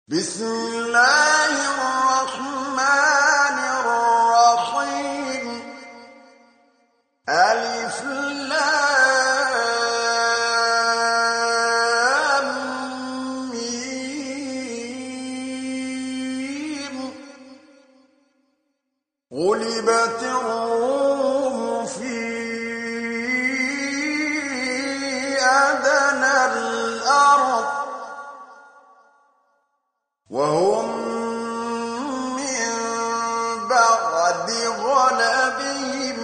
بسم الله الرحمن الرحيم. ألف لام ميم. غلبت الروم في أدنى الأرض وهم من بعد غلبهم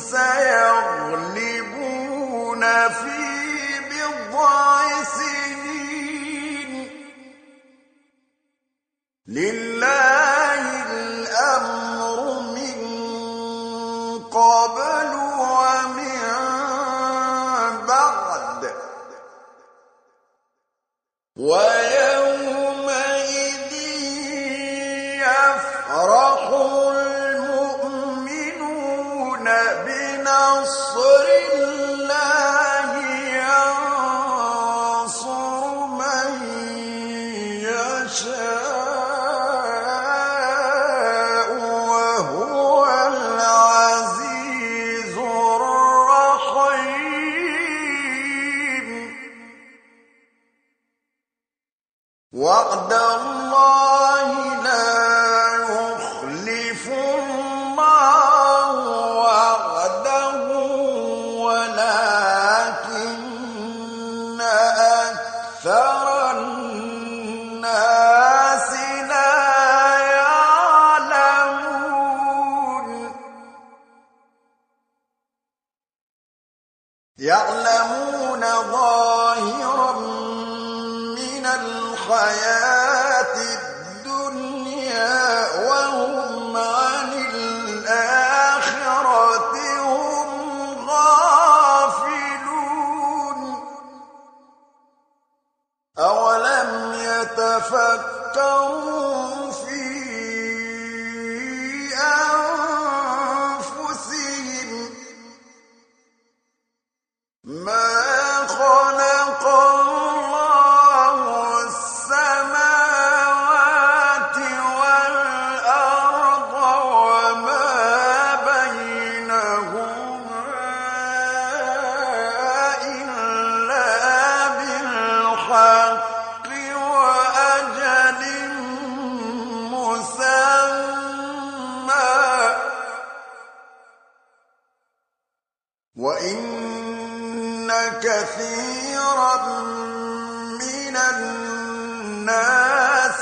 سيغلبون في بضع سنين. لله الأمر من قبل ومن بعد ويومئذ يفرح المؤمنون بنصر الله ينصر من يشاء وهو العزيز الرحيم. وعد الله لا يخلف الله وعده ولكن أكثر الناس لا يعلمون. يعلمون ظاهرا من الحياة الدنيا وهم عن الآخرة هم غافلون. أولم يتفكروا في أنفسهم ما خلق الله السماوات والأرض وما بينهما إلا بالحق وأجل مسمى وإن كثيرا من الناس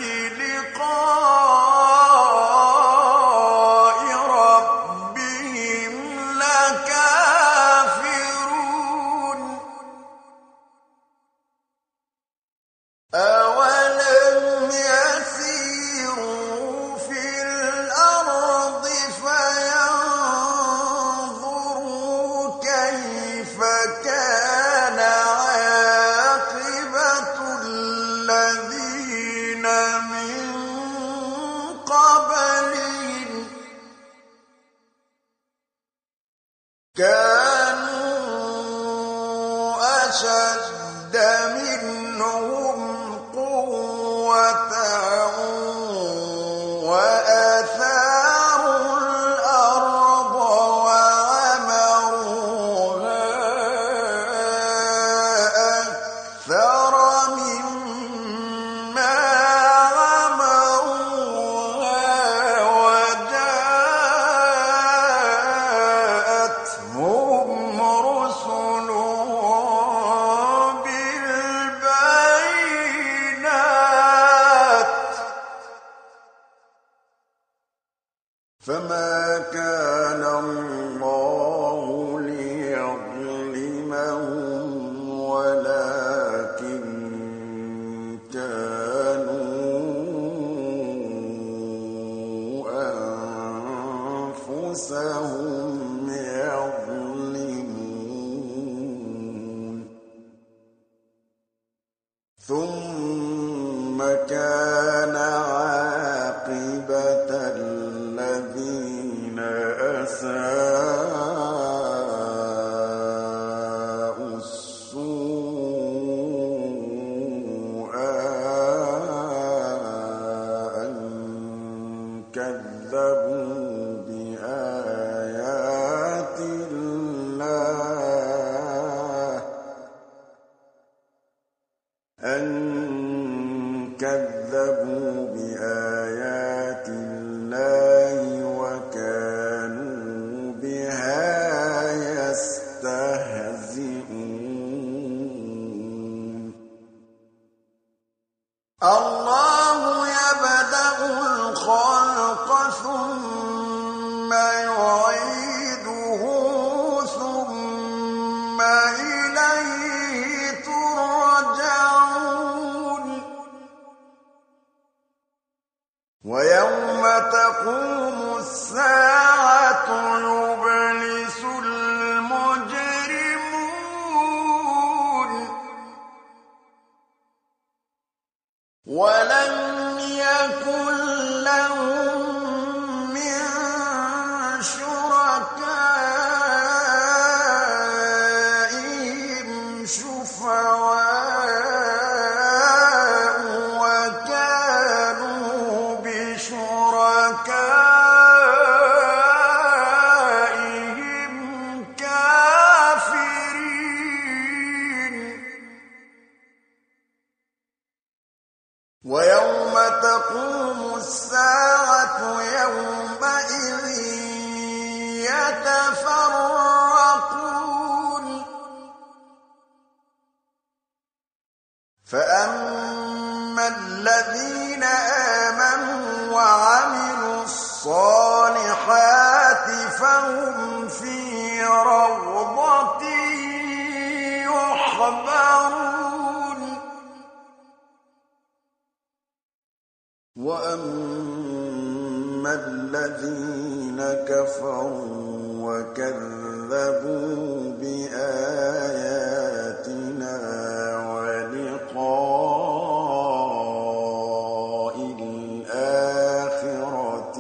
بلقاء ربهم لكافرون. أولم يسيروا في الأرض فينظروا كيف كان عاقبة الذين من قبلهم كانوا أشد منهم قوة وآثاروا الأرض وعمروها أكثر مما عمروها وجاءتهم رسلهم بالبينات فما كان الله ليظلمهم ولكن كانوا أنفسهم يظلمون. ثم كان عاقبة الذين أساءوا السوء بل كذبوا بآيات الله وكانوا بها يستهزئون الله يبدأ الخلق ثم يعيده ثم إليه ترجعون ويوم تقوم الساعة يبلس المجرمون ولم يكن لهم من شركائهم شفعاء وكانوا بشركائهم كافرين ويوم تقوم الساعة يومئذ يتفرقون فأما الذين آمنوا وعملوا الصالحات فهم في روضة يحبرون وأما الذين كفروا وكذبوا بآياتنا ولقاء الآخرة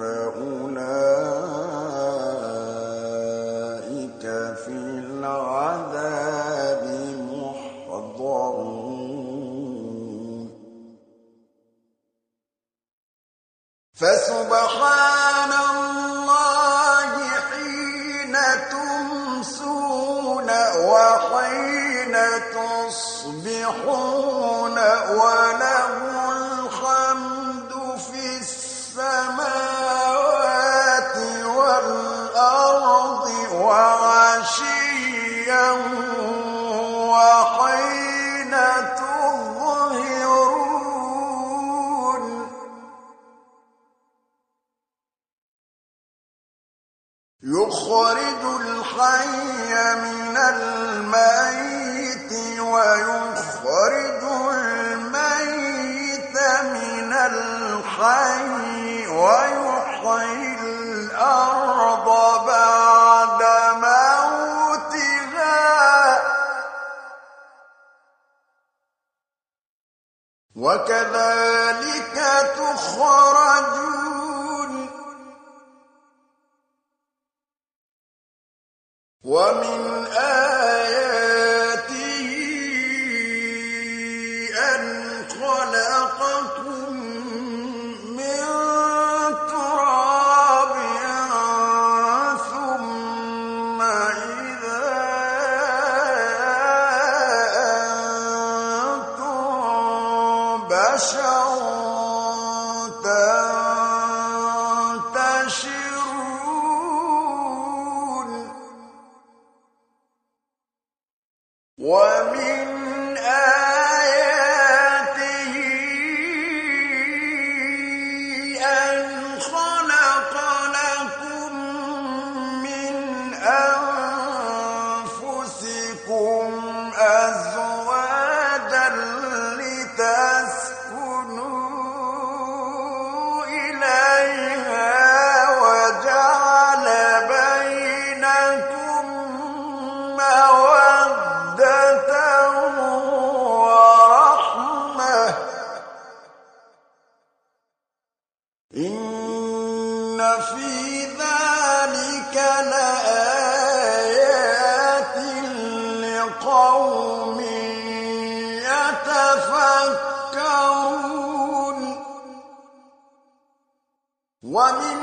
فأولئك في العذاب محضرون فسبحان الله حين تمسون وحين تصبحون وله الحمد في السماوات والأرض وعشيا وحين تظهرون يخرج الحي من الميت ويخرج الميت من الحي ويحيي الأرض بعد موتها وكذلك تخرجون ومن آياته أن خلقكم من تراب ثم إذا أنتم بشر ومن آياته أن خلق لكم من أنفسكم أزواجا لتسكنوا إليها وجعل بينكم مودة ورحمة إن في ذلك لآيات لقوم يتفكرون ومن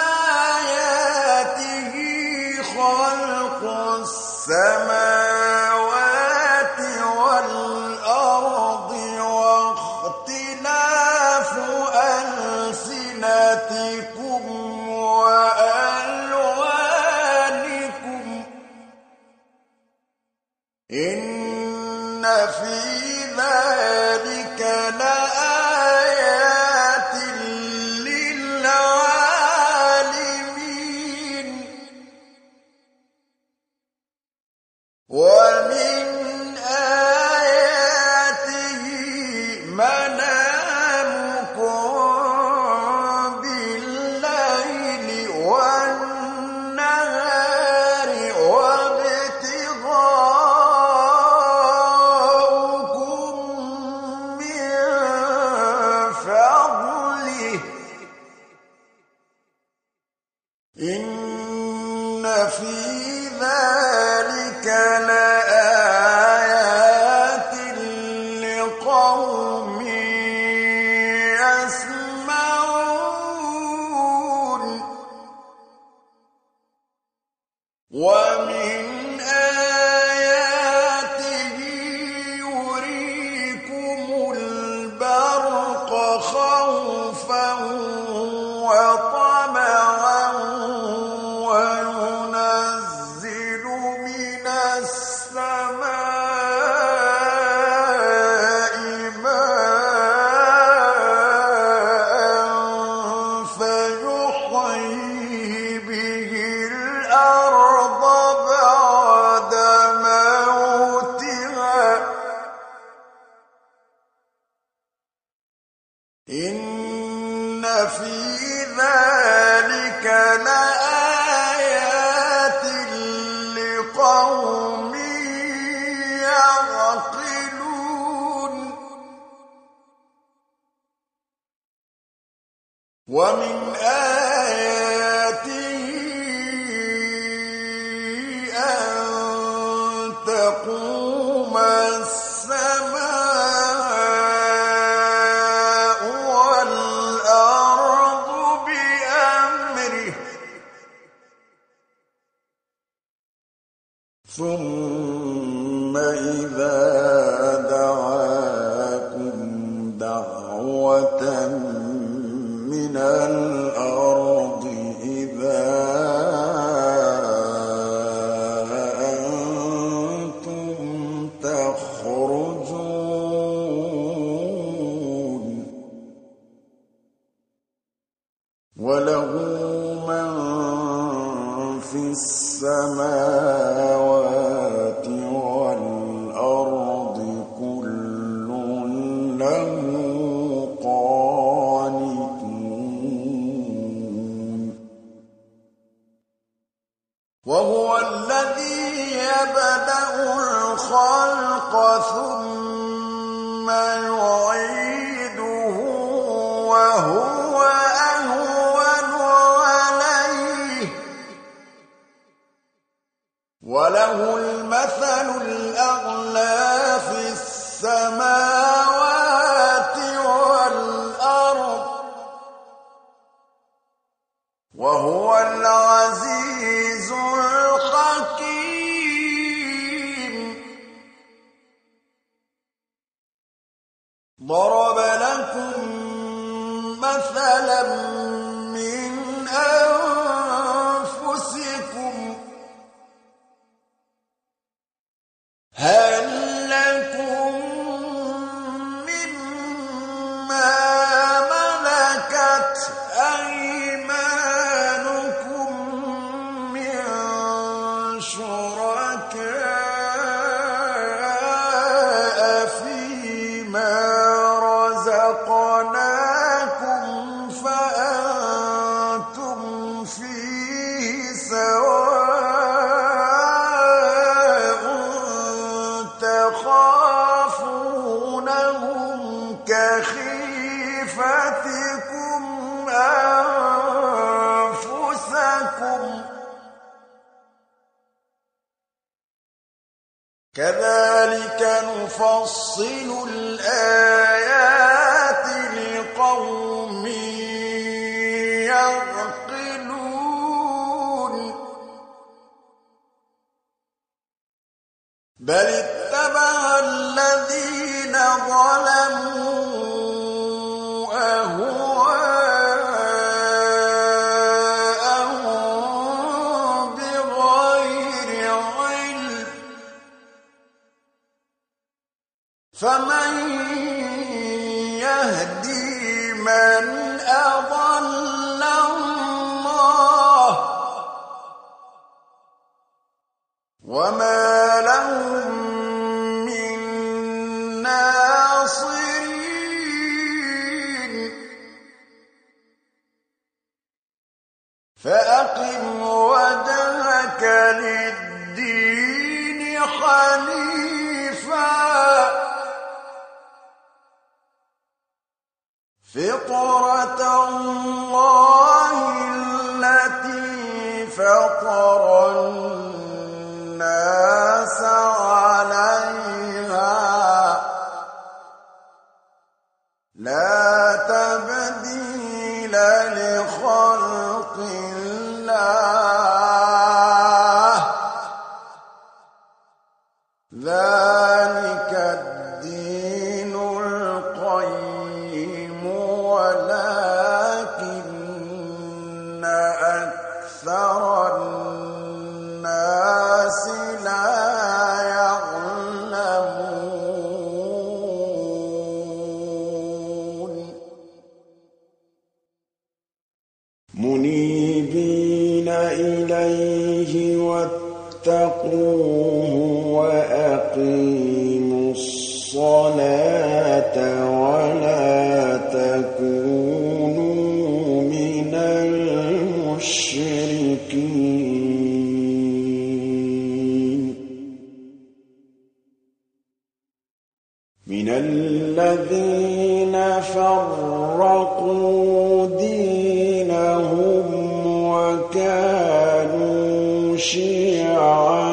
آياته خلق السماوات والأرض منامكم بالليل والنهار وابتغاؤكم من فضله إن في ذلك لآيات لقوم يسمعون ومن آياته يريكم البرق خوفا وطمعا وينزل من السماء ماء فيحيي به الأرض بعد موتها إن في ذلك لآيات لقوم يعقلون ومن آياته أن تقوم السماء والأرض بأمره ثم إذا دعاكم دعوة من الأرض إذا أنتم تخرجون وله من في السماوات والأرض كل له قانتون وهو الذي يبدأ الخلق ثم يعيده وهو أهون عليه وله المثل الأعلى في السماوات والأرض وهو العزيز الحكيم ضرب لكم مثلا من أنفسكم هل لكم مما ملكت أيمانكم من شركاء فيما رزقناكم فأنتم فيه سواء تخافونهم كخيفتكم أنفسكم كذلك نفصل الآيات لقوم يعقلون بل اتبع الذين ظلموا أهواءهم بغير علم فمن يهدي من أضل الله وما لهم من ناصرين فأقم وجهك للدين حنيفا فطرة الله التي فطر الناس عليها لا تبديل لخلق الله ذلك الدين القيم ولكن أكثر الناس لا يعلمون منيبين إليه واتقوه وأقيموا الصلاة ولا تكونوا من المشركين من الذين فرقوا دينهم وكانوا شيعا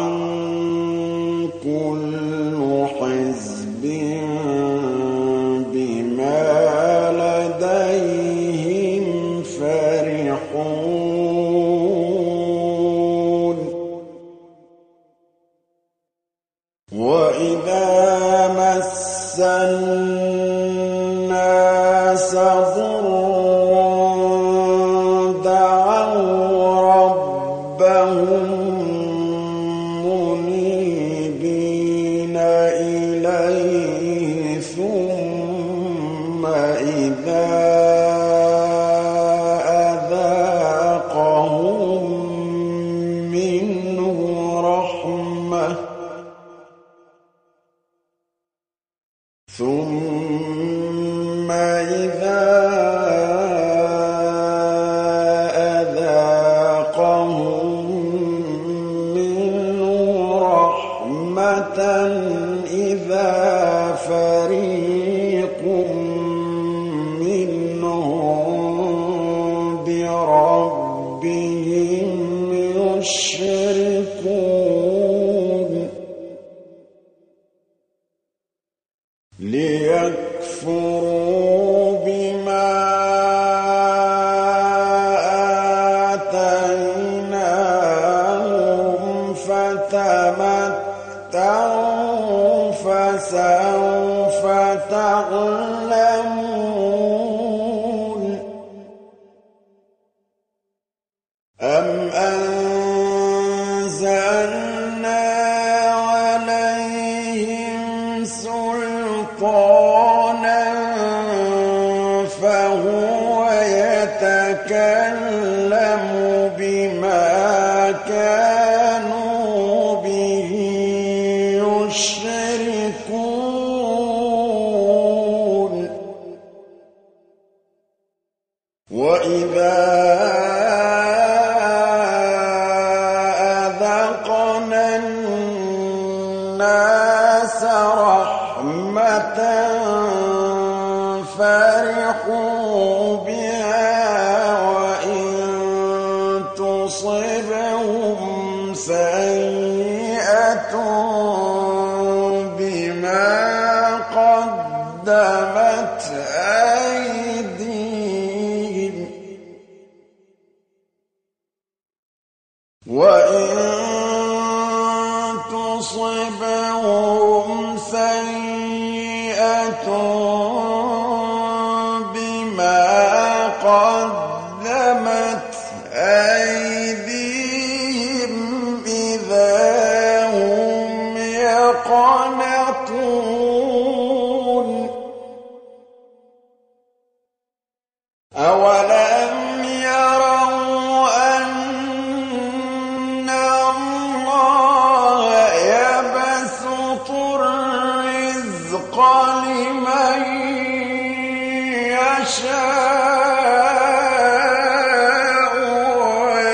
كل حزب بما لديهم فرحون وإذا مس الناس ضر دعوا ربهم منيبين إليه ثم إذا أذاقهم منه رحمة ثم إذا أذاقهم منه رحمة إذا فريق منهم بربهم يشركون ليكفروا بما آتيناهم فتمتعوا فسوف تعلمون أم أنزلنا عليهم سلطانا فهو يتكلم بما كانوا به يشركون وإذا أذقنا الناس رحمة فرحوا بها وإن تصبهم سيئة بما قدمت أيديهم وإن تصبهم سيئة بما قدمت أيديهم إذا هم يقنطون أولم يروا أن الله يبسط الرزق لمن يشاء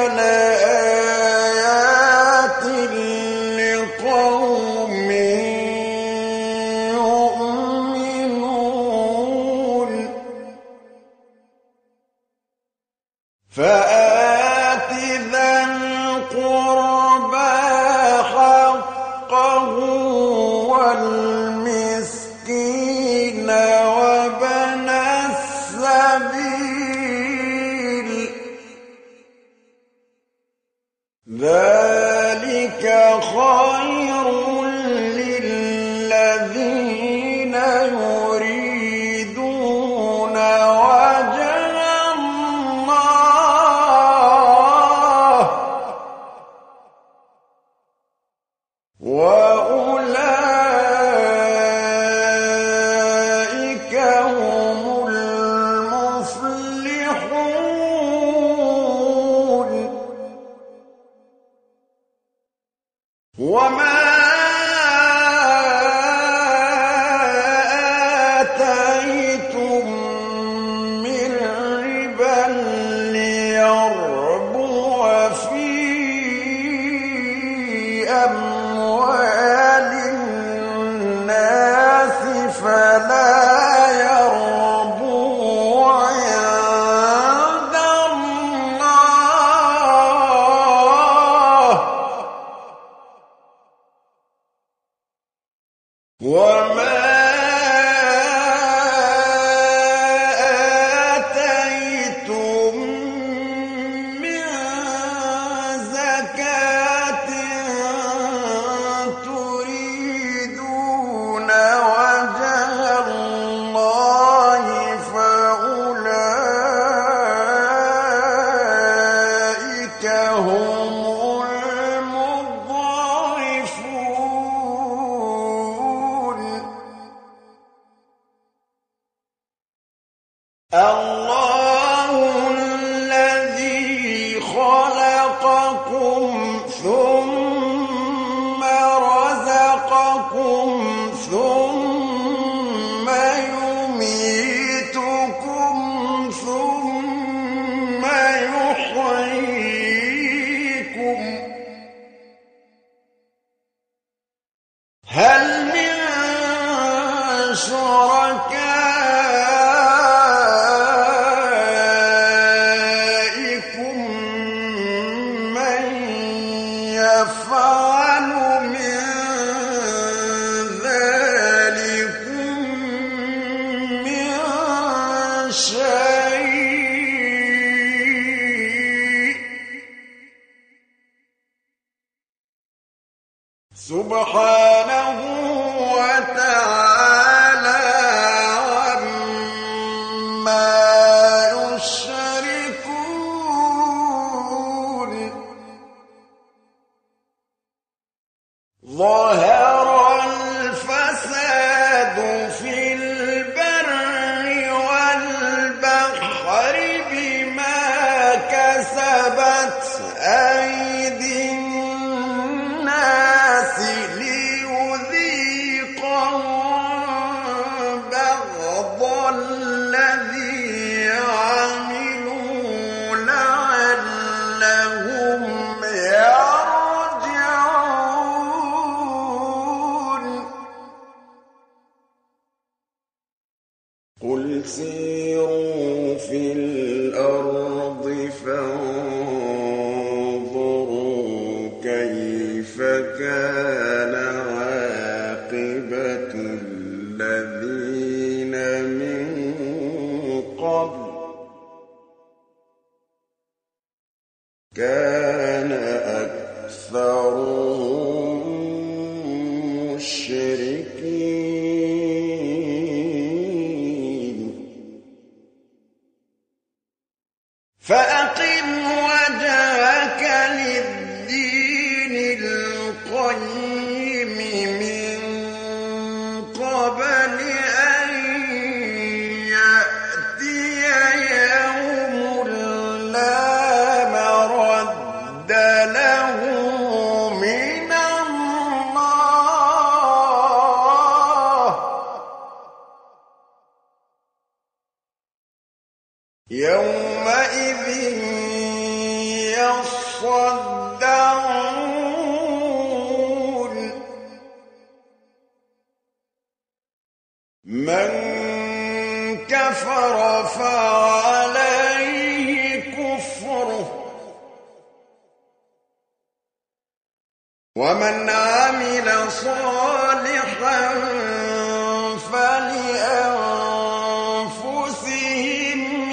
لآيات لقوم يؤمنون فآت ذا القربى حقه والمسكين وابن السبيل ذلك خير للذين يريدون وجه الله وأولئك هم المفلحون وما آتيتم من ربا ليربو في أموال الناس فلا يربو عند الله وما آتيتم من زكاة تريدون وجه الله فأولئك هم المضاعفون الله الذي خلقكم ثم رزقكم ثم يميتكم ثم يحييكم هل من شركائكم من يفعل من ذلكم من شيء سبحانه وتعالى عما يشركون ظهر الفساد في البر والبحر بما كسبت أيدي الناس ليذيقهم بعض الذي عملوا لعلهم يرجعون قل سيروا في الأرض فانظروا كيف كان عاقبة الذين من قبل كان أكثرهم مشركين فأقم وجهك للدين القيم من قبل أن يأتي يوم لا مرد له من الله يصدعون من كفر فعليه كفره ومن عمل صالحا فلأنفسهم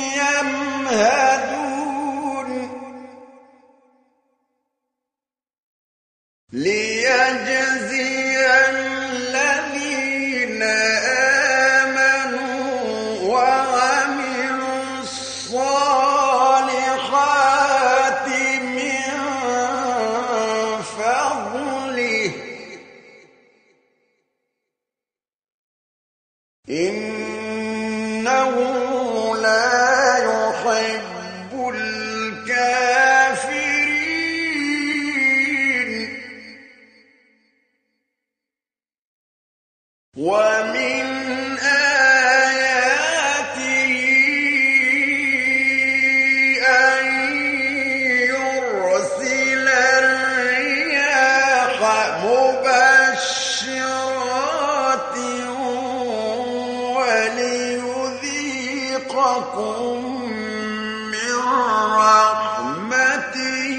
يمهدون ليجزي الذين آمنوا وعملوا الصالحات من فضله إنه لا يحب الكافرين ومن آياته أن يرسل الرياح مبشرات وليذيقكم من رحمته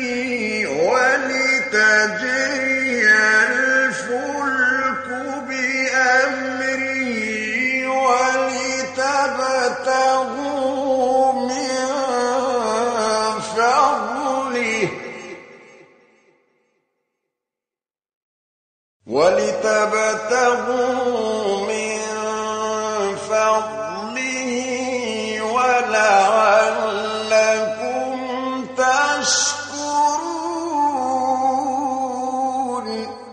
ولتجري الفلك بأمره ولتبتغوا من فضله ولعلكم تشكرون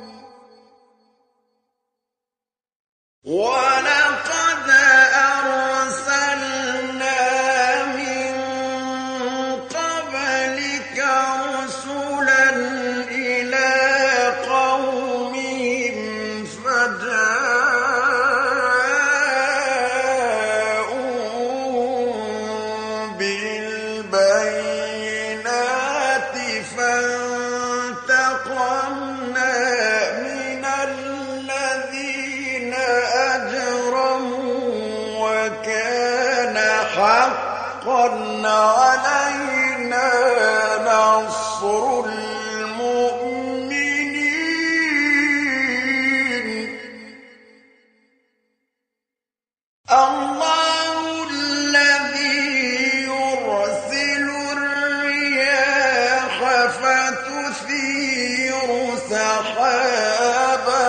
ولقد أرسلنا من قبلك رسلا إلى قومهم فجاءوهم بالبينات فانتقمنا من الذين أجرموا وكان حقا علينا نصر المؤمنين الله الذي يرسل الرياح فتثير سحابا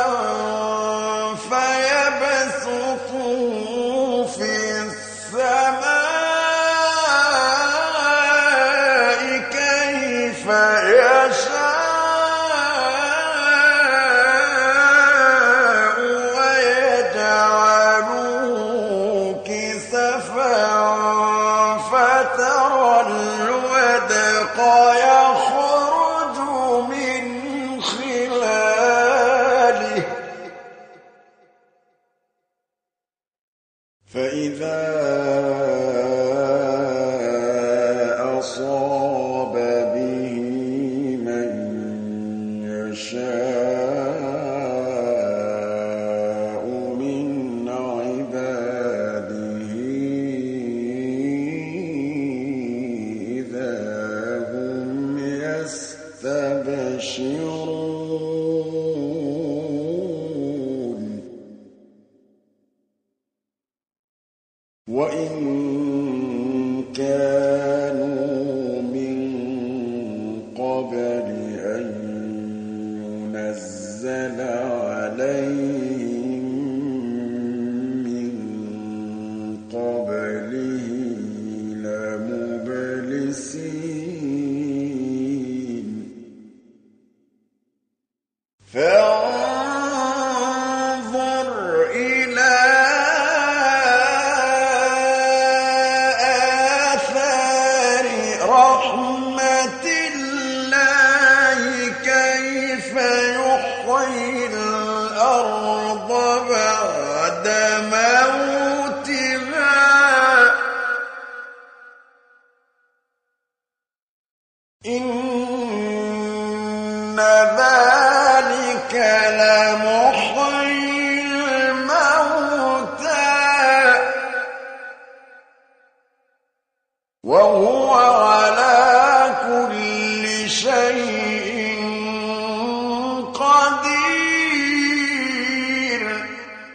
فيبسطه في السماء كيف يشاء ويجعله كسفا فترى الودق يخرج من خلاله فإذا أصاب به من يشاء من عباده إذا هم يستبشرون وإن كانوا من قبل أن ينزل عليهم من قبله لمبلسين فانظر إلى آثار رحمة الله كيف يحيي الأرض بعد موتها إن ذلك لمحيي الموتى وهو على كل شيء قدير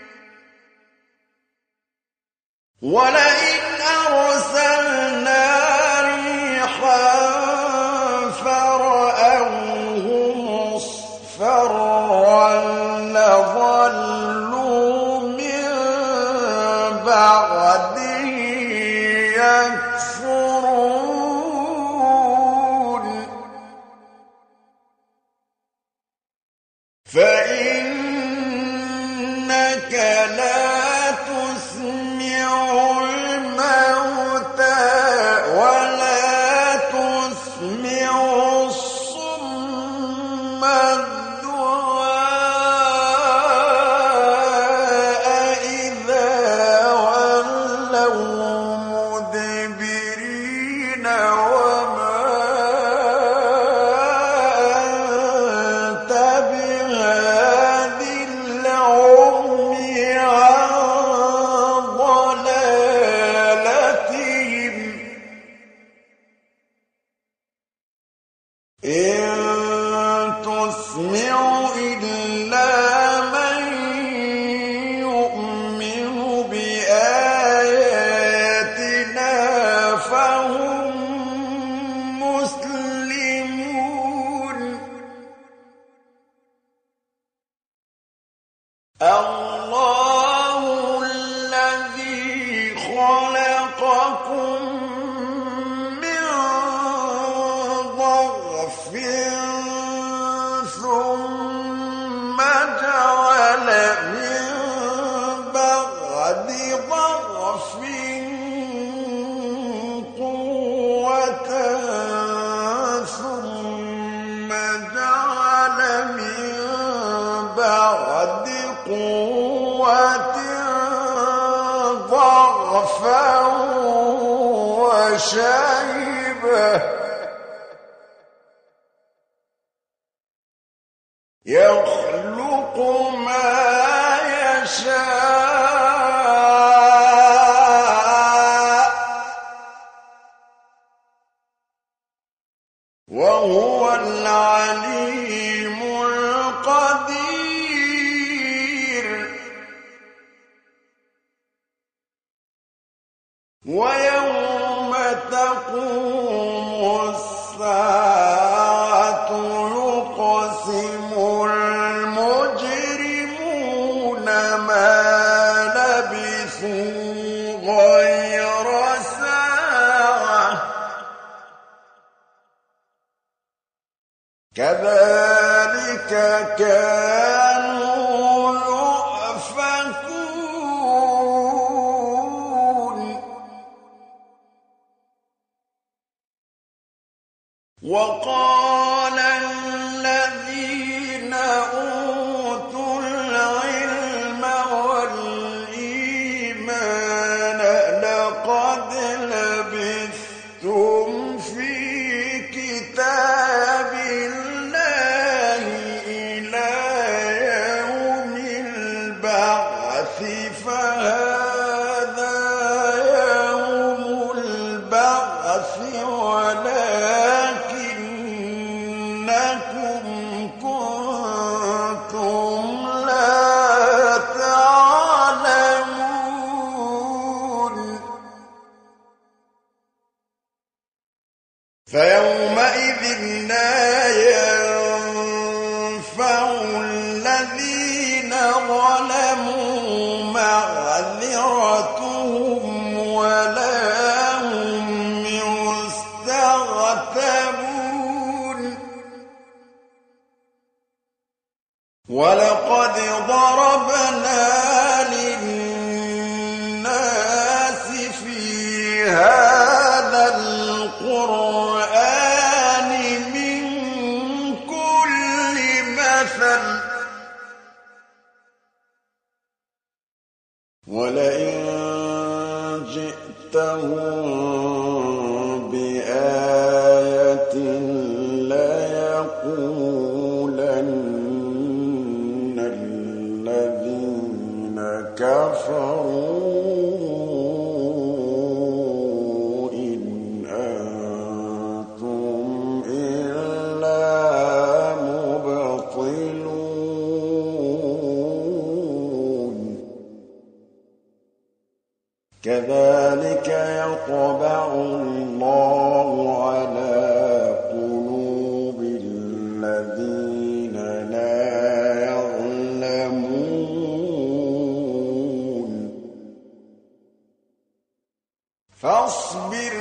ولئن أرسلنا ريحا فرأوه مصفرا لظلوا من بعده يكفرون فإنك لا تسمع الموتى ولا تسمع الصم الدعاء إذا ولوا مدبرين وما أنت بهاد العمي عن ضلالتهم إن تسمع إلا من يؤمن بآياتنا فهم مسلمون الله الذي خلقكم من ضعف ثم جعل من بعد ضعف قوة ثم جعل من بعد قوة ضعفا وشيبة يخلق ما يشاء وهو العليم القدير ويوم تقوم الساعة يقسم المجرمون ما لبثوا غير ساعة كذلك كانوا يؤفكون وقال الذين أوتوا العلم والإيمان لقد لبثتم في كتاب الله إلى يوم البعث فهذا يوم البعث ولكنكم كنتم لا تعلمون فيومئذ لا ينفع الذين ظلموا معذرتهم ولا هم يستعتبون ولقد ضربنا للناس في هذا القرآن من كل مثل ولئن جئتهم بآية ليقولن الذين لا يعلمون فاصبر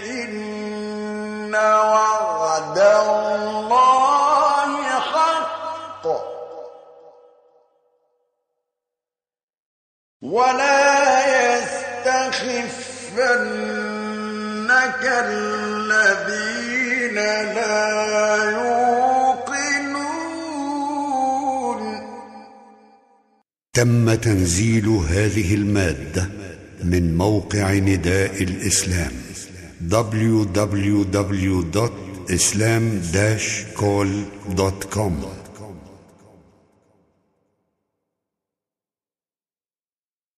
إن وعد الله حق ولا يستخفنك الذين لا يوقنون. تم تنزيل هذه المادة من موقع نداء الإسلام www.islam-call.com